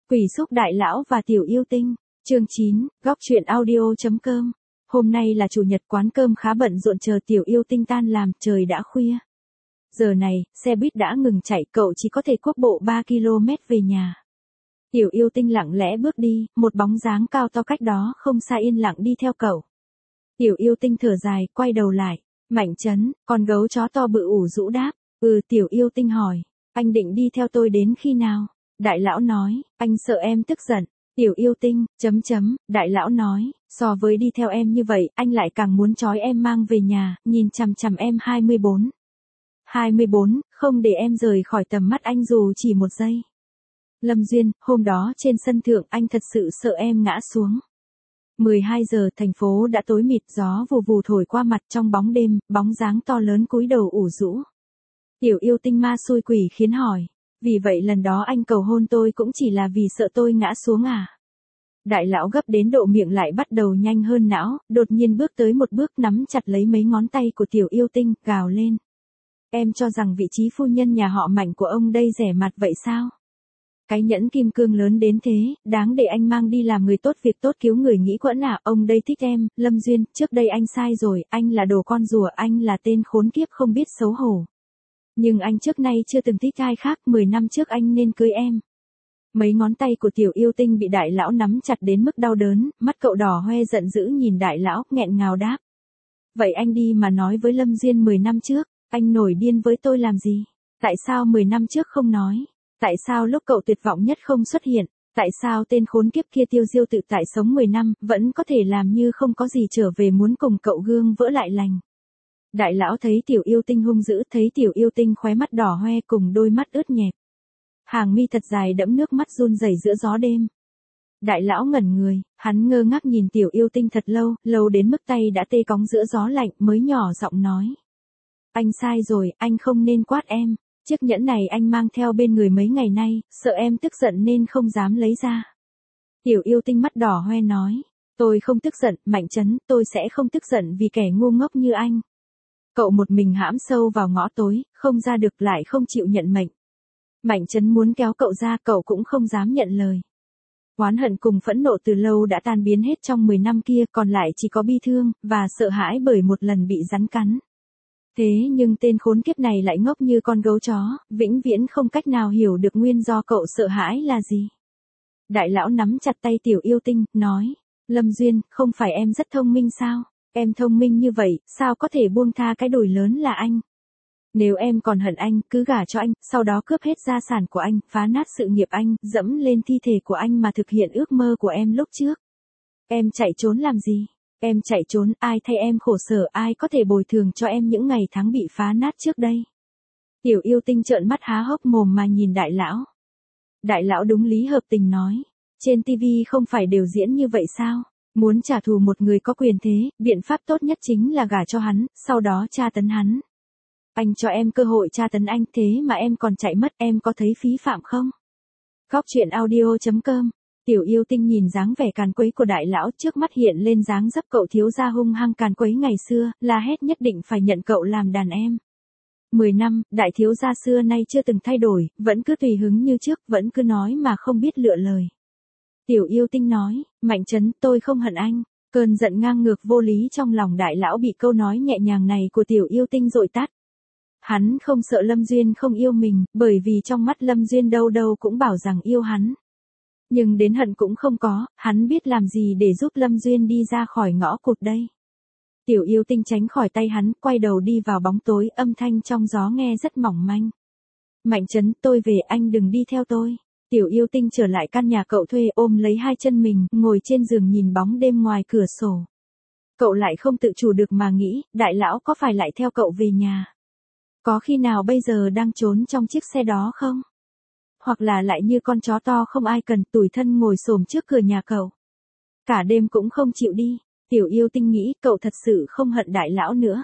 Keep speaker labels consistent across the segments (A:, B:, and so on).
A: Quỷ xúc đại lão và tiểu yêu tinh. Chương 9, góc truyện audio.com. Hôm nay là chủ nhật, quán cơm khá bận rộn chờ tiểu yêu tinh tan làm, trời đã khuya. Giờ này, xe buýt đã ngừng chạy, cậu chỉ có thể cuốc bộ 3 km về nhà. Tiểu yêu tinh lặng lẽ bước đi, một bóng dáng cao to cách đó không xa yên lặng đi theo cậu. Tiểu yêu tinh thở dài, quay đầu lại. Mạnh Trấn, con gấu chó to bự ủ rũ đáp. Tiểu yêu tinh hỏi. Anh định đi theo tôi đến khi nào? Đại lão nói, anh sợ em tức giận. Tiểu yêu tinh, đại lão nói, so với đi theo em như vậy, anh lại càng muốn trói em mang về nhà, nhìn chằm chằm em 24. 24, không để em rời khỏi tầm mắt anh dù chỉ một giây. Lâm Duyên, hôm đó trên sân thượng anh thật sự sợ em ngã xuống. 12 giờ thành phố đã tối mịt, gió vù vù thổi qua mặt trong bóng đêm, bóng dáng to lớn cúi đầu ủ rũ. Tiểu yêu tinh ma xui quỷ khiến hỏi. Vì vậy lần đó anh cầu hôn tôi cũng chỉ là vì sợ tôi ngã xuống à? Đại lão gấp đến độ miệng lại bắt đầu nhanh hơn não, đột nhiên bước tới một bước nắm chặt lấy mấy ngón tay của tiểu yêu tinh, gào lên. Em cho rằng vị trí phu nhân nhà họ Mạnh của ông đây rẻ mặt vậy sao? Cái nhẫn kim cương lớn đến thế, đáng để anh mang đi làm người tốt việc tốt cứu người nghĩ quẫn à? Ông đây thích em, Lâm Duyên, trước đây anh sai rồi, anh là đồ con rùa, anh là tên khốn kiếp không biết xấu hổ. Nhưng anh trước nay chưa từng thích ai khác, 10 năm trước anh nên cưới em. Mấy ngón tay của tiểu yêu tinh bị đại lão nắm chặt đến mức đau đớn, mắt cậu đỏ hoe giận dữ nhìn đại lão, nghẹn ngào đáp. Vậy anh đi mà nói với Lâm Duyên 10 năm trước, anh nổi điên với tôi làm gì? Tại sao 10 năm trước không nói? Tại sao lúc cậu tuyệt vọng nhất không xuất hiện? Tại sao tên khốn kiếp kia tiêu diêu tự tại sống 10 năm, vẫn có thể làm như không có gì trở về muốn cùng cậu gương vỡ lại lành? Đại lão thấy tiểu yêu tinh hung dữ, thấy tiểu yêu tinh khóe mắt đỏ hoe cùng đôi mắt ướt nhẹp. Hàng mi thật dài đẫm nước mắt run rẩy giữa gió đêm. Đại lão ngẩn người, hắn ngơ ngác nhìn tiểu yêu tinh thật lâu, lâu đến mức tay đã tê cóng giữa gió lạnh mới nhỏ giọng nói. Anh sai rồi, anh không nên quát em. Chiếc nhẫn này anh mang theo bên người mấy ngày nay, sợ em tức giận nên không dám lấy ra. Tiểu yêu tinh mắt đỏ hoe nói. Tôi không tức giận, Mạnh Trấn, tôi sẽ không tức giận vì kẻ ngu ngốc như anh. Cậu một mình hãm sâu vào ngõ tối, không ra được lại không chịu nhận mệnh. Mạnh Trấn muốn kéo cậu ra, cậu cũng không dám nhận lời. Oán hận cùng phẫn nộ từ lâu đã tan biến hết trong 10 năm kia, còn lại chỉ có bi thương, và sợ hãi bởi một lần bị rắn cắn. Thế nhưng tên khốn kiếp này lại ngốc như con gấu chó, vĩnh viễn không cách nào hiểu được nguyên do cậu sợ hãi là gì. Đại lão nắm chặt tay tiểu yêu tinh, nói, Lâm Duyên, không phải em rất thông minh sao? Em thông minh như vậy, sao có thể buông tha cái đồi lớn là anh? Nếu em còn hận anh, cứ gả cho anh, sau đó cướp hết gia sản của anh, phá nát sự nghiệp anh, dẫm lên thi thể của anh mà thực hiện ước mơ của em lúc trước. Em chạy trốn làm gì? Em chạy trốn, ai thay em khổ sở, ai có thể bồi thường cho em những ngày tháng bị phá nát trước đây? Tiểu yêu tinh trợn mắt há hốc mồm mà nhìn đại lão. Đại lão đúng lý hợp tình nói. Trên TV không phải đều diễn như vậy sao? Muốn trả thù một người có quyền thế, biện pháp tốt nhất chính là gả cho hắn, sau đó tra tấn hắn. Anh cho em cơ hội tra tấn anh, thế mà em còn chạy mất, em có thấy phí phạm không? Góc truyện audio.com. Tiểu yêu tinh nhìn dáng vẻ càn quấy của đại lão, trước mắt hiện lên dáng dấp cậu thiếu gia hung hăng càn quấy ngày xưa, la hét nhất định phải nhận cậu làm đàn em. 10 năm, đại thiếu gia xưa nay chưa từng thay đổi, vẫn cứ tùy hứng như trước, vẫn cứ nói mà không biết lựa lời. Tiểu yêu tinh nói, Mạnh Trấn, tôi không hận anh. Cơn giận ngang ngược vô lý trong lòng đại lão bị câu nói nhẹ nhàng này của tiểu yêu tinh dội tắt. Hắn không sợ Lâm Duyên không yêu mình, bởi vì trong mắt Lâm Duyên đâu đâu cũng bảo rằng yêu hắn. Nhưng đến hận cũng không có, hắn biết làm gì để giúp Lâm Duyên đi ra khỏi ngõ cụt đây. Tiểu yêu tinh tránh khỏi tay hắn, quay đầu đi vào bóng tối, âm thanh trong gió nghe rất mỏng manh. Mạnh Trấn, tôi về, anh đừng đi theo tôi. Tiểu yêu tinh trở lại căn nhà cậu thuê, ôm lấy hai chân mình, ngồi trên giường nhìn bóng đêm ngoài cửa sổ. Cậu lại không tự chủ được mà nghĩ, đại lão có phải lại theo cậu về nhà? Có khi nào bây giờ đang trốn trong chiếc xe đó không? Hoặc là lại như con chó to không ai cần, tủi thân ngồi xổm trước cửa nhà cậu. Cả đêm cũng không chịu đi. Tiểu yêu tinh nghĩ cậu thật sự không hận đại lão nữa.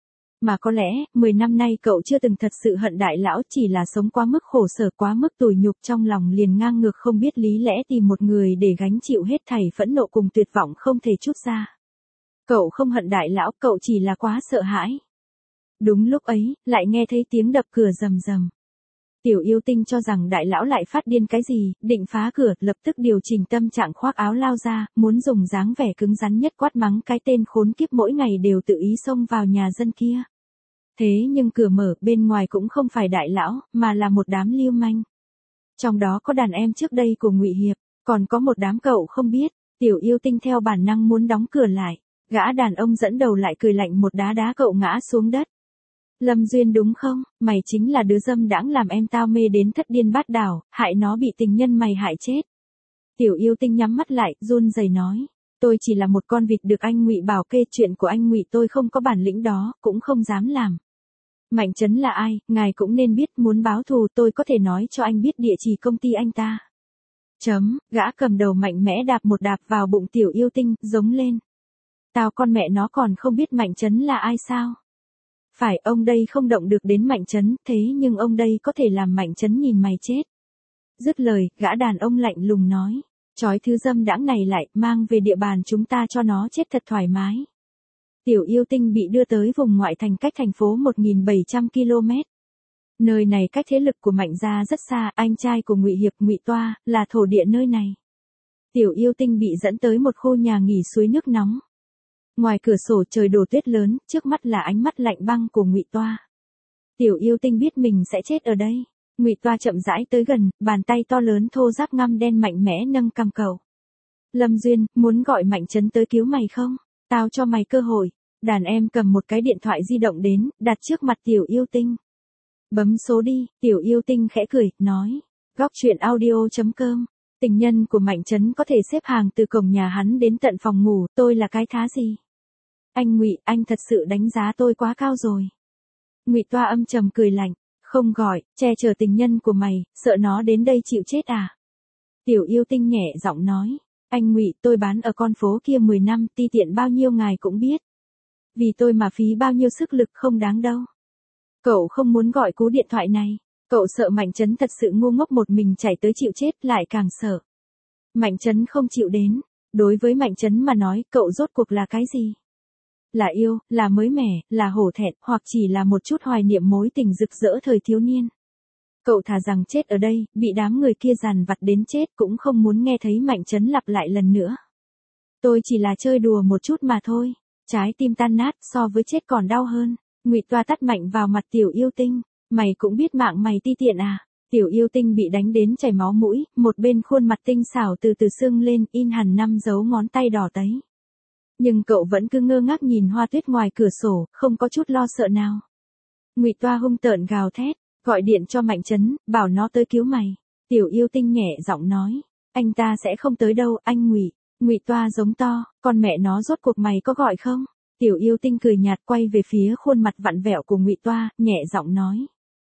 A: Mà có lẽ, 10 năm nay cậu chưa từng thật sự hận đại lão, chỉ là sống quá mức khổ sở, quá mức tủi nhục, trong lòng liền ngang ngược không biết lý lẽ tìm một người để gánh chịu hết thảy phẫn nộ cùng tuyệt vọng không thể trút ra. Cậu không hận đại lão, cậu chỉ là quá sợ hãi. Đúng lúc ấy, lại nghe thấy tiếng đập cửa rầm rầm. Tiểu yêu tinh cho rằng đại lão lại phát điên cái gì, định phá cửa, lập tức điều chỉnh tâm trạng khoác áo lao ra, muốn dùng dáng vẻ cứng rắn nhất quát mắng cái tên khốn kiếp mỗi ngày đều tự ý xông vào nhà dân kia. Thế nhưng cửa mở, bên ngoài cũng không phải đại lão, mà là một đám lưu manh. Trong đó có đàn em trước đây của Ngụy Hiệp, còn có một đám cậu không biết. Tiểu yêu tinh theo bản năng muốn đóng cửa lại, gã đàn ông dẫn đầu lại cười lạnh một đá đá cậu ngã xuống đất. Lâm Duyên đúng không, mày chính là đứa dâm đãng làm em tao mê đến thất điên bát đảo, hại nó bị tình nhân mày hại chết. Tiểu yêu tinh nhắm mắt lại, run rẩy nói, tôi chỉ là một con vịt được anh Ngụy bảo kê, chuyện của anh Ngụy tôi không có bản lĩnh đó, cũng không dám làm. Mạnh Trấn là ai, ngài cũng nên biết, muốn báo thù tôi có thể nói cho anh biết địa chỉ công ty anh ta. Gã cầm đầu mạnh mẽ đạp một đạp vào bụng tiểu yêu tinh, giống lên. Tao con mẹ nó còn không biết Mạnh Trấn là ai sao? Phải, ông đây không động được đến Mạnh Trấn, thế nhưng ông đây có thể làm Mạnh Trấn nhìn mày chết. Dứt lời, gã đàn ông lạnh lùng nói, trói thứ dâm đãng này lại, mang về địa bàn chúng ta cho nó chết thật thoải mái. Tiểu yêu tinh bị đưa tới vùng ngoại thành cách thành phố 1.700 km. Nơi này cách thế lực của Mạnh gia rất xa, anh trai của Ngụy Hiệp Ngụy Toa, là thổ địa nơi này. Tiểu yêu tinh bị dẫn tới một khu nhà nghỉ suối nước nóng. Ngoài cửa sổ trời đổ tuyết lớn, trước mắt là ánh mắt lạnh băng của Ngụy Toa. Tiểu yêu tinh biết mình sẽ chết ở đây. Ngụy Toa chậm rãi tới gần, bàn tay to lớn thô ráp ngăm đen mạnh mẽ nâng cằm cậu. Lâm Duyên, muốn gọi Mạnh Trấn tới cứu mày không? Tao cho mày cơ hội. Đàn em cầm một cái điện thoại di động đến, đặt trước mặt tiểu yêu tinh. Bấm số đi, tiểu yêu tinh khẽ cười, nói. Góc truyện audio.com. Tình nhân của Mạnh Trấn có thể xếp hàng từ cổng nhà hắn đến tận phòng ngủ, tôi là cái thá gì? Anh Ngụy, anh thật sự đánh giá tôi quá cao rồi. Ngụy Toa âm trầm cười lạnh, không gọi, che chở tình nhân của mày, sợ nó đến đây chịu chết à? Tiểu yêu tinh nhẹ giọng nói, anh Ngụy, tôi bán ở con phố kia 10 năm, ti tiện bao nhiêu ngài cũng biết. Vì tôi mà phí bao nhiêu sức lực không đáng đâu. Cậu không muốn gọi cú điện thoại này. Cậu sợ Mạnh Trấn thật sự ngu ngốc một mình chạy tới chịu chết, lại càng sợ. Mạnh Trấn không chịu đến. Đối với Mạnh Trấn mà nói, cậu rốt cuộc là cái gì? Là yêu, là mới mẻ, là hổ thẹn, hoặc chỉ là một chút hoài niệm mối tình rực rỡ thời thiếu niên. Cậu thà rằng chết ở đây, bị đám người kia dằn vặt đến chết, cũng không muốn nghe thấy Mạnh Trấn lặp lại lần nữa. Tôi chỉ là chơi đùa một chút mà thôi. Trái tim tan nát, so với chết còn đau hơn. Ngụy Toa tát mạnh vào mặt tiểu yêu tinh. Mày cũng biết mạng mày ti tiện à? Tiểu yêu tinh bị đánh đến chảy máu mũi, một bên khuôn mặt tinh xảo từ từ sưng lên, in hẳn 5 dấu ngón tay đỏ tấy. Nhưng cậu vẫn cứ ngơ ngác nhìn hoa tuyết ngoài cửa sổ, không có chút lo sợ nào. Ngụy Toa hung tợn gào thét, gọi điện cho Mạnh Trấn, bảo nó tới cứu mày. Tiểu yêu tinh nhẹ giọng nói, anh ta sẽ không tới đâu, anh Ngụy. Ngụy Toa giống to, con mẹ nó rốt cuộc mày có gọi không? Tiểu yêu tinh cười nhạt quay về phía khuôn mặt vặn vẹo của Ngụy Toa, nhẹ giọng nói.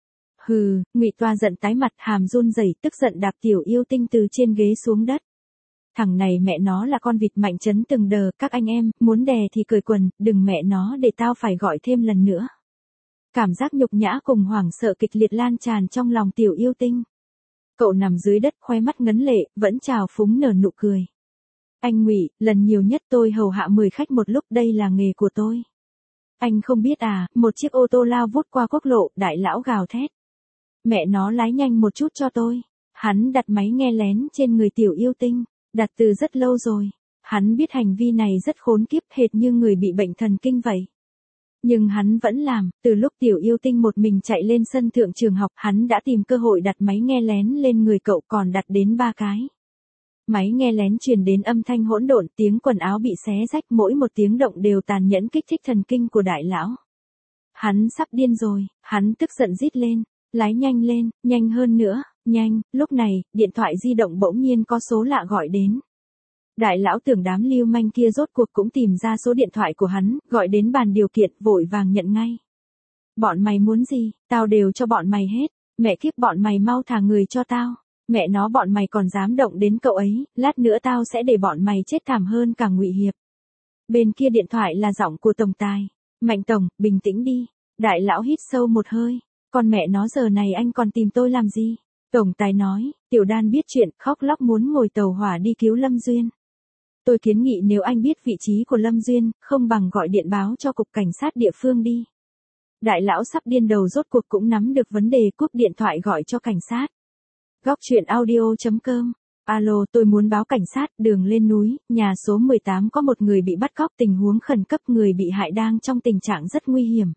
A: Hừ, Ngụy Toa giận tái mặt, hàm run rẩy, tức giận đạp tiểu yêu tinh từ trên ghế xuống đất. Thằng này mẹ nó là con vịt. Mạnh Trấn từng đờ, các anh em, muốn đè thì cởi quần, đừng mẹ nó để tao phải gọi thêm lần nữa. Cảm giác nhục nhã cùng hoảng sợ kịch liệt lan tràn trong lòng tiểu yêu tinh. Cậu nằm dưới đất, khoe mắt ngấn lệ, vẫn trào phúng nở nụ cười. Anh Ngụy, lần nhiều nhất tôi hầu hạ 10 khách một lúc, đây là nghề của tôi. Anh không biết à, một chiếc ô tô lao vút qua quốc lộ, đại lão gào thét. Mẹ nó lái nhanh một chút cho tôi. Hắn đặt máy nghe lén trên người tiểu yêu tinh, đặt từ rất lâu rồi. Hắn biết hành vi này rất khốn kiếp, hệt như người bị bệnh thần kinh vậy. Nhưng hắn vẫn làm, từ lúc tiểu yêu tinh một mình chạy lên sân thượng trường học, hắn đã tìm cơ hội đặt máy nghe lén lên người cậu, còn đặt đến 3 cái. Máy nghe lén truyền đến âm thanh hỗn độn, tiếng quần áo bị xé rách, mỗi một tiếng động đều tàn nhẫn kích thích thần kinh của đại lão. Hắn sắp điên rồi, hắn tức giận rít lên, lái nhanh lên, nhanh hơn nữa, nhanh. Lúc này, điện thoại di động bỗng nhiên có số lạ gọi đến. Đại lão tưởng đám lưu manh kia rốt cuộc cũng tìm ra số điện thoại của hắn, gọi đến bàn điều kiện, vội vàng nhận ngay. Bọn mày muốn gì, tao đều cho bọn mày hết, mẹ kiếp bọn mày mau thả người cho tao. Mẹ nó bọn mày còn dám động đến cậu ấy, lát nữa tao sẽ để bọn mày chết thảm hơn cả Ngụy Hiệp. Bên kia điện thoại là giọng của tổng tài. Mạnh tổng, bình tĩnh đi. Đại lão hít sâu một hơi. Con mẹ nó giờ này anh còn tìm tôi làm gì? Tổng tài nói, Tiểu Đan biết chuyện, khóc lóc muốn ngồi tàu hỏa đi cứu Lâm Duyên. Tôi kiến nghị nếu anh biết vị trí của Lâm Duyên, không bằng gọi điện báo cho cục cảnh sát địa phương đi. Đại lão sắp điên đầu rốt cuộc cũng nắm được vấn đề, cúp điện thoại gọi cho cảnh sát. Góc chuyện audio.com. Alo, tôi muốn báo cảnh sát, đường lên núi, nhà số 18 có một người bị bắt cóc, tình huống khẩn cấp, người bị hại đang trong tình trạng rất nguy hiểm.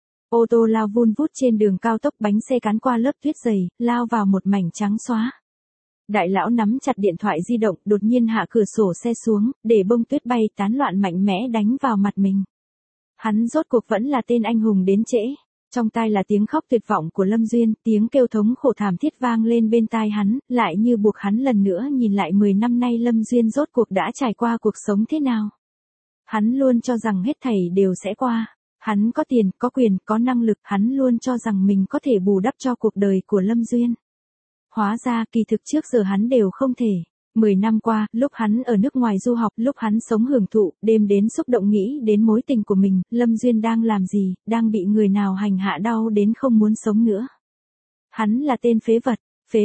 A: Ô tô lao vun vút trên đường cao tốc, bánh xe cán qua lớp tuyết dày, lao vào một mảnh trắng xóa. Đại lão nắm chặt điện thoại di động, đột nhiên hạ cửa sổ xe xuống, để bông tuyết bay tán loạn mạnh mẽ đánh vào mặt mình. Hắn rốt cuộc vẫn là tên anh hùng đến trễ. Trong tai là tiếng khóc tuyệt vọng của Lâm Duyên, tiếng kêu thống khổ thảm thiết vang lên bên tai hắn, lại như buộc hắn lần nữa nhìn lại 10 năm nay Lâm Duyên rốt cuộc đã trải qua cuộc sống thế nào. Hắn luôn cho rằng hết thảy đều sẽ qua. Hắn có tiền, có quyền, có năng lực, hắn luôn cho rằng mình có thể bù đắp cho cuộc đời của Lâm Duyên. Hóa ra kỳ thực trước giờ hắn đều không thể. 10 năm qua, lúc hắn ở nước ngoài du học, lúc hắn sống hưởng thụ, đêm đến xúc động nghĩ đến mối tình của mình, Lâm Duyên đang làm gì, đang bị người nào hành hạ đau đến không muốn sống nữa. Hắn là tên phế vật,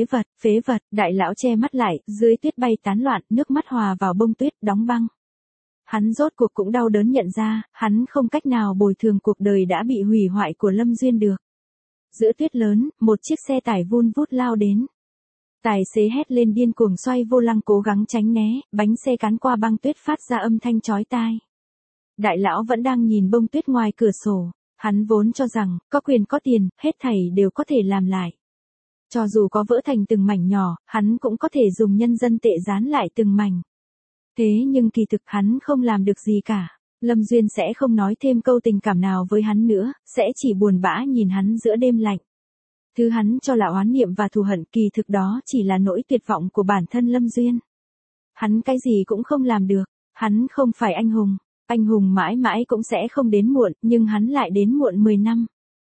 A: phế vật, đại lão che mắt lại, dưới tuyết bay tán loạn, nước mắt hòa vào bông tuyết, đóng băng. Hắn rốt cuộc cũng đau đớn nhận ra, hắn không cách nào bồi thường cuộc đời đã bị hủy hoại của Lâm Duyên được. Giữa tuyết lớn, một chiếc xe tải vun vút lao đến. Tài xế hét lên điên cuồng xoay vô lăng cố gắng tránh né, bánh xe cán qua băng tuyết phát ra âm thanh chói tai. Đại lão vẫn đang nhìn bông tuyết ngoài cửa sổ, hắn vốn cho rằng, có quyền có tiền, hết thảy đều có thể làm lại. Cho dù có vỡ thành từng mảnh nhỏ, hắn cũng có thể dùng nhân dân tệ dán lại từng mảnh. Thế nhưng kỳ thực hắn không làm được gì cả. Lâm Duyên sẽ không nói thêm câu tình cảm nào với hắn nữa, sẽ chỉ buồn bã nhìn hắn giữa đêm lạnh. Thứ hắn cho là oán niệm và thù hận, kỳ thực đó chỉ là nỗi tuyệt vọng của bản thân Lâm Duyên. Hắn cái gì cũng không làm được, hắn không phải anh hùng mãi mãi cũng sẽ không đến muộn, nhưng hắn lại đến muộn 10 năm.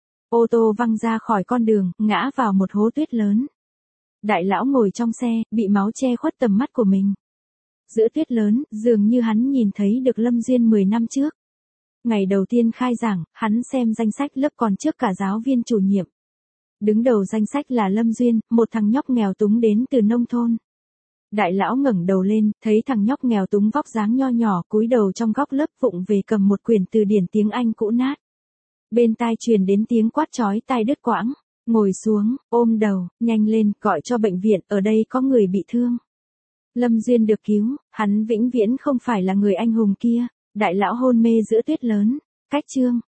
A: Ô tô văng ra khỏi con đường, ngã vào một hố tuyết lớn. Đại lão ngồi trong xe, bị máu che khuất tầm mắt của mình. Giữa tuyết lớn, dường như hắn nhìn thấy được Lâm Duyên 10 năm trước. Ngày đầu tiên khai giảng, hắn xem danh sách lớp còn trước cả giáo viên chủ nhiệm. Đứng đầu danh sách là Lâm Duyên, một thằng nhóc nghèo túng đến từ nông thôn. Đại lão ngẩng đầu lên, thấy thằng nhóc nghèo túng vóc dáng nho nhỏ cúi đầu trong góc lớp vụng về cầm một quyển từ điển tiếng Anh cũ nát. Bên tai truyền đến tiếng quát chói tai đứt quãng. Ngồi xuống, ôm đầu, nhanh lên, gọi cho bệnh viện, ở đây có người bị thương. Lâm Duyên được cứu, hắn vĩnh viễn không phải là người anh hùng kia. Đại lão hôn mê giữa tuyết lớn. Cách chương.